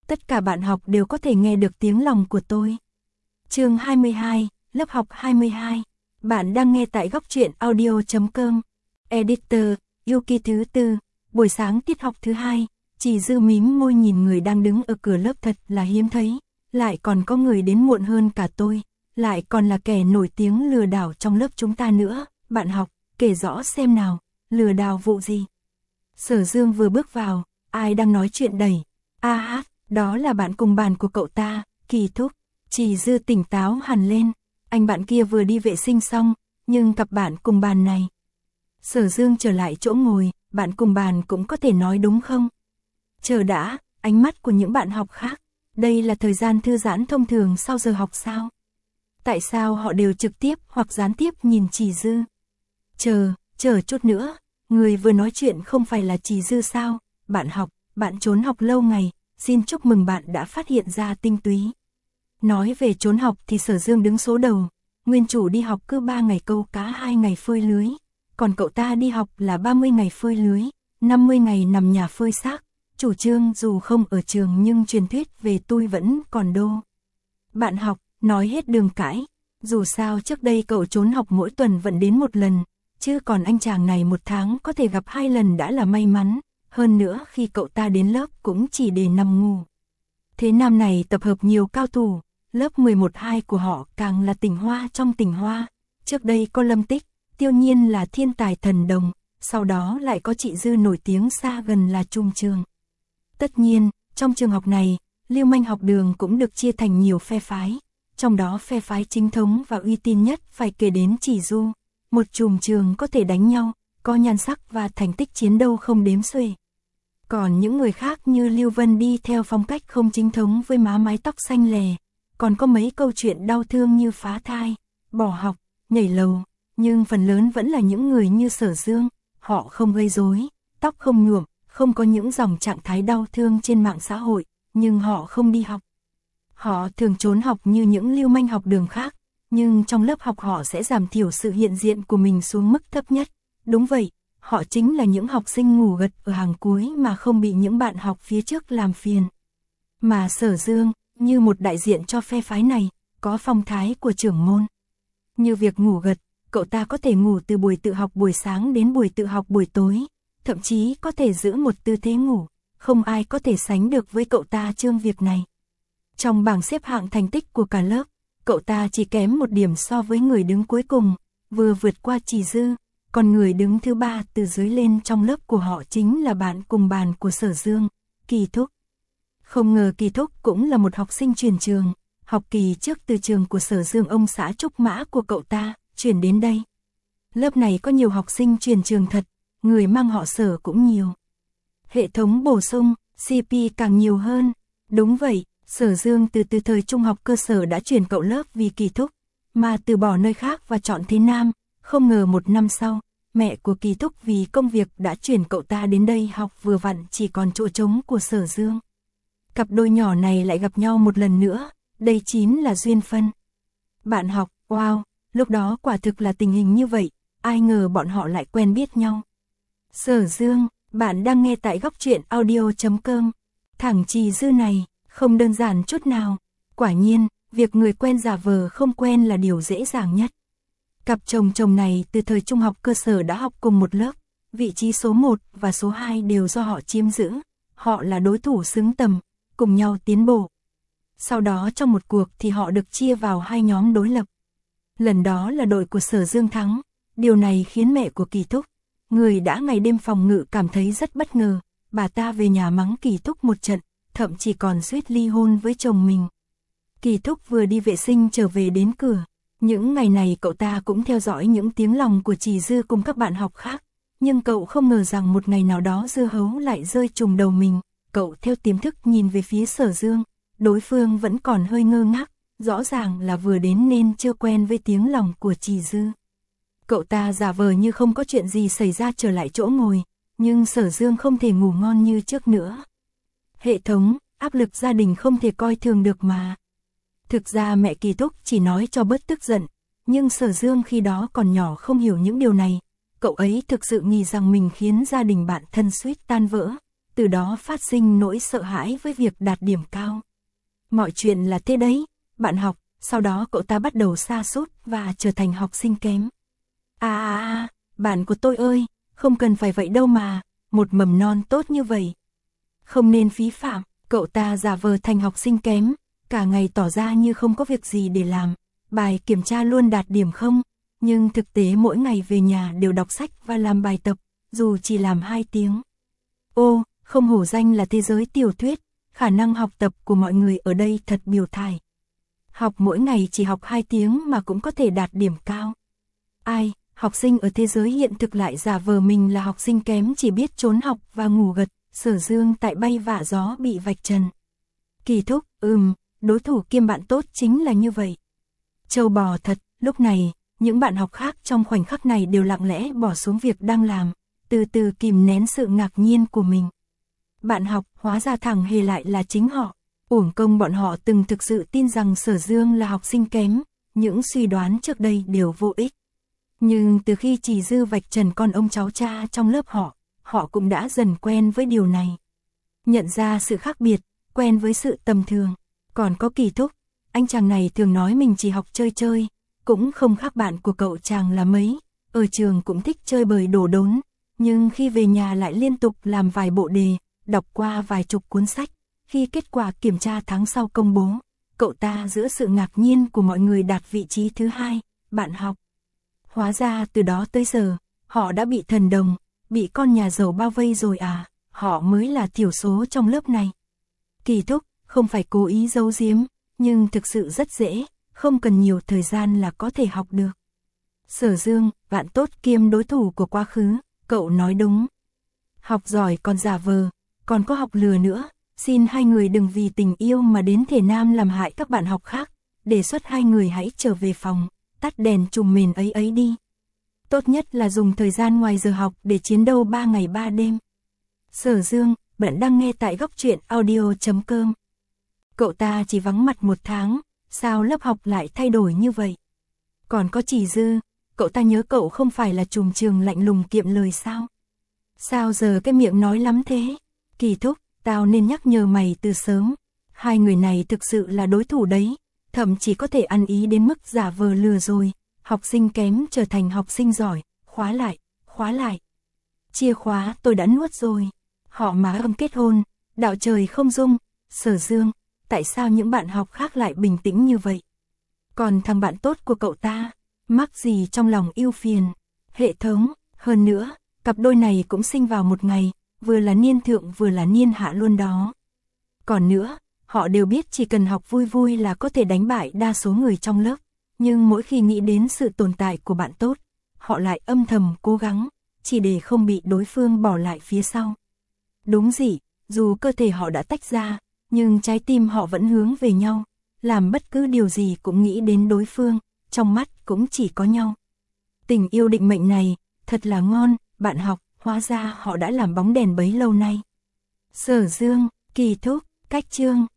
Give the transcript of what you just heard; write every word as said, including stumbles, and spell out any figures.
tất cả bạn học đều có thể nghe được tiếng lòng của tôi. Chương hai mươi hai, lớp học hai mươi hai. Bạn đang nghe tại góc truyện audio chấm com. Editor, Yuki thứ tư. Buổi sáng tiết học thứ hai, Chỉ Dư mím môi nhìn người đang đứng ở cửa lớp thật là hiếm thấy. Lại còn có người đến muộn hơn cả tôi. Lại còn là kẻ nổi tiếng lừa đảo trong lớp chúng ta nữa. Bạn học, kể rõ xem nào, lừa đảo vụ gì? Sở Dương vừa bước vào, ai đang nói chuyện đầy? A hát, đó là bạn cùng bàn của cậu ta, Kỳ Thúc. Chỉ Dư tỉnh táo hẳn lên, anh bạn kia vừa đi vệ sinh xong, nhưng cặp bạn cùng bàn này. Sở Dương trở lại chỗ ngồi, bạn cùng bàn cũng có thể nói đúng không? Chờ đã, ánh mắt của những bạn học khác, đây là thời gian thư giãn thông thường sau giờ học sao? Tại sao họ đều trực tiếp hoặc gián tiếp nhìn Chỉ Dư? Chờ, chờ chút nữa, người vừa nói chuyện không phải là Chỉ Dư sao? Bạn học, bạn trốn học lâu ngày, xin chúc mừng bạn đã phát hiện ra tinh túy. Nói về trốn học thì Sở Dương đứng số đầu, nguyên chủ đi học cứ ba ngày câu cá hai ngày phơi lưới, còn cậu ta đi học là ba mươi ngày phơi lưới, năm mươi ngày nằm nhà phơi xác, chủ trương dù không ở trường nhưng truyền thuyết về tôi vẫn còn đô. Bạn học, nói hết đường cãi, dù sao trước đây cậu trốn học mỗi tuần vẫn đến một lần, chứ còn anh chàng này một tháng có thể gặp hai lần đã là may mắn, hơn nữa khi cậu ta đến lớp cũng chỉ để nằm ngủ. Thế năm này tập hợp nhiều cao thủ, lớp mười một hai của họ càng là tỉnh hoa trong tỉnh hoa, trước đây có Lâm Tích, Tiêu Nhiên là thiên tài thần đồng, sau đó lại có Chị Dư nổi tiếng xa gần là Trung Trường. Tất nhiên, trong trường học này, lưu manh học đường cũng được chia thành nhiều phe phái, trong đó phe phái chính thống và uy tín nhất phải kể đến Chỉ Du, một chùm trường có thể đánh nhau, có nhan sắc và thành tích chiến đấu không đếm xuể. Còn những người khác như Lưu Vân đi theo phong cách không chính thống với má mái tóc xanh lè, còn có mấy câu chuyện đau thương như phá thai, bỏ học, nhảy lầu, nhưng phần lớn vẫn là những người như Sở Dương, họ không gây rối, tóc không nhuộm, không có những dòng trạng thái đau thương trên mạng xã hội, nhưng họ không đi học. Họ thường trốn học như những lưu manh học đường khác, nhưng trong lớp học họ sẽ giảm thiểu sự hiện diện của mình xuống mức thấp nhất. Đúng vậy, họ chính là những học sinh ngủ gật ở hàng cuối mà không bị những bạn học phía trước làm phiền. Mà Sở Dương, như một đại diện cho phe phái này, có phong thái của trưởng môn. Như việc ngủ gật, cậu ta có thể ngủ từ buổi tự học buổi sáng đến buổi tự học buổi tối, thậm chí có thể giữ một tư thế ngủ, không ai có thể sánh được với cậu ta trương việc này. Trong bảng xếp hạng thành tích của cả lớp, cậu ta chỉ kém một điểm so với người đứng cuối cùng, vừa vượt qua Chỉ Dư, còn người đứng thứ ba từ dưới lên trong lớp của họ chính là bạn cùng bàn của Sở Dương, Kỳ Thúc. Không ngờ Kỳ Thúc cũng là một học sinh chuyển trường, học kỳ trước từ trường của Sở Dương ông xã Trúc Mã của cậu ta, chuyển đến đây. Lớp này có nhiều học sinh chuyển trường thật, người mang họ Sở cũng nhiều. Hệ thống bổ sung, xê pê càng nhiều hơn. Đúng vậy, Sở Dương từ từ thời trung học cơ sở đã chuyển cậu lớp vì Kỳ Thúc, mà từ bỏ nơi khác và chọn Thế Nam. Không ngờ một năm sau, mẹ của Kỳ Thúc vì công việc đã chuyển cậu ta đến đây học, vừa vặn chỉ còn chỗ trống của Sở Dương. Cặp đôi nhỏ này lại gặp nhau một lần nữa, đây chính là duyên phận. Bạn học, wow, lúc đó quả thực là tình hình như vậy, ai ngờ bọn họ lại quen biết nhau. Sở Dương, bạn đang nghe tại góc truyện audio chấm com. Thằng Chỉ Dư này, không đơn giản chút nào. Quả nhiên, việc người quen giả vờ không quen là điều dễ dàng nhất. Cặp chồng chồng này từ thời trung học cơ sở đã học cùng một lớp, vị trí số một và số hai đều do họ chiếm giữ, họ là đối thủ xứng tầm, cùng nhau tiến bộ. Sau đó trong một cuộc thì họ được chia vào hai nhóm đối lập. Lần đó là đội của Sở Dương thắng, điều này khiến mẹ của Kỳ Thúc, người đã ngày đêm phòng ngự, cảm thấy rất bất ngờ, bà ta về nhà mắng Kỳ Thúc một trận, thậm chí còn suýt ly hôn với chồng mình. Kỳ Thúc vừa đi vệ sinh trở về đến cửa. Những ngày này cậu ta cũng theo dõi những tiếng lòng của Chỉ Dư cùng các bạn học khác, nhưng cậu không ngờ rằng một ngày nào đó dưa hấu lại rơi trùng đầu mình. Cậu theo tiềm thức nhìn về phía Sở Dương, đối phương vẫn còn hơi ngơ ngác, rõ ràng là vừa đến nên chưa quen với tiếng lòng của Chỉ Dư. Cậu ta giả vờ như không có chuyện gì xảy ra trở lại chỗ ngồi, nhưng Sở Dương không thể ngủ ngon như trước nữa. Hệ thống, áp lực gia đình không thể coi thường được mà. Thực ra mẹ Kỳ Thúc chỉ nói cho bớt tức giận, nhưng Sở Dương khi đó còn nhỏ không hiểu những điều này. Cậu ấy thực sự nghĩ rằng mình khiến gia đình bạn thân suýt tan vỡ. từ đó phát sinh nỗi sợ hãi với việc đạt điểm cao. Mọi chuyện là thế đấy, bạn học, sau đó cậu ta bắt đầu sa sút và trở thành học sinh kém. À à à, bạn của tôi ơi, không cần phải vậy đâu mà, một mầm non tốt như vậy. Không nên phí phạm, cậu ta giả vờ thành học sinh kém, cả ngày tỏ ra như không có việc gì để làm, bài kiểm tra luôn đạt điểm không, nhưng thực tế mỗi ngày về nhà đều đọc sách và làm bài tập, dù chỉ làm hai tiếng. Ô, không hổ danh là thế giới tiểu thuyết, khả năng học tập của mọi người ở đây thật biểu thải. Học mỗi ngày chỉ học hai tiếng mà cũng có thể đạt điểm cao. Ai, học sinh ở thế giới hiện thực lại giả vờ mình là học sinh kém chỉ biết trốn học và ngủ gật, Sở Dương tại bay vạ gió bị vạch trần. Kỳ Thúc, ừm, đối thủ kiêm bạn tốt chính là như vậy. Châu bò thật, lúc này, những bạn học khác trong khoảnh khắc này đều lặng lẽ bỏ xuống việc đang làm, từ từ kìm nén sự ngạc nhiên của mình. Bạn học, hóa ra thẳng hề lại là chính họ. Uổng công bọn họ từng thực sự tin rằng Sở Dương là học sinh kém, những suy đoán trước đây đều vô ích. Nhưng từ khi Chỉ Dư vạch trần con ông cháu cha trong lớp họ, họ cũng đã dần quen với điều này. Nhận ra sự khác biệt, quen với sự tầm thường. Còn có Kỳ Thúc, anh chàng này thường nói mình chỉ học chơi chơi, cũng không khác bạn của cậu chàng là mấy, ở trường cũng thích chơi bời đổ đốn, nhưng khi về nhà lại liên tục làm vài bộ đề, đọc qua vài chục cuốn sách. Khi kết quả kiểm tra tháng sau công bố, cậu ta giữa sự ngạc nhiên của mọi người đạt vị trí thứ hai, bạn học. Hóa ra từ đó tới giờ, họ đã bị thần đồng, bị con nhà giàu bao vây rồi à, họ mới là thiểu số trong lớp này. Kỳ Thúc, không phải cố ý giấu giếm, nhưng thực sự rất dễ, không cần nhiều thời gian là có thể học được. Sở Dương, bạn tốt kiêm đối thủ của quá khứ, cậu nói đúng. Học giỏi còn giả vờ, còn có học lừa nữa. Xin hai người đừng vì tình yêu mà đến thể Nam làm hại các bạn học khác, đề xuất hai người hãy trở về phòng, tắt đèn chùm mền ấy ấy đi. Tốt nhất là dùng thời gian ngoài giờ học để chiến đấu ba ngày ba đêm. Sở Dương, bạn đang nghe tại góc truyện audio chấm com. Cậu ta chỉ vắng mặt một tháng, sao lớp học lại thay đổi như vậy? Còn có Chỉ Dư, cậu ta nhớ cậu không phải là trùm trường lạnh lùng kiệm lời sao? Sao giờ cái miệng nói lắm thế? Kỳ Thúc, tao nên nhắc nhở mày từ sớm, hai người này thực sự là đối thủ đấy, thậm chí có thể ăn ý đến mức giả vờ lừa rồi, học sinh kém trở thành học sinh giỏi, khóa lại, khóa lại. Chìa khóa tôi đã nuốt rồi, họ má âm kết hôn, đạo trời không dung, Sở Dương, tại sao những bạn học khác lại bình tĩnh như vậy? Còn thằng bạn tốt của cậu ta, mắc gì trong lòng ưu phiền, hệ thống, hơn nữa, cặp đôi này cũng sinh vào một ngày, vừa là niên thượng vừa là niên hạ luôn đó. Còn nữa, họ đều biết chỉ cần học vui vui là có thể đánh bại đa số người trong lớp, nhưng mỗi khi nghĩ đến sự tồn tại của bạn tốt, họ lại âm thầm cố gắng, chỉ để không bị đối phương bỏ lại phía sau. Đúng gì, dù cơ thể họ đã tách ra, nhưng trái tim họ vẫn hướng về nhau, làm bất cứ điều gì cũng nghĩ đến đối phương, trong mắt cũng chỉ có nhau. Tình yêu định mệnh này, thật là ngon, bạn học. Hóa ra họ đã làm bóng đèn bấy lâu nay. Sở Dương, Kỳ Thúc, Cách Chương.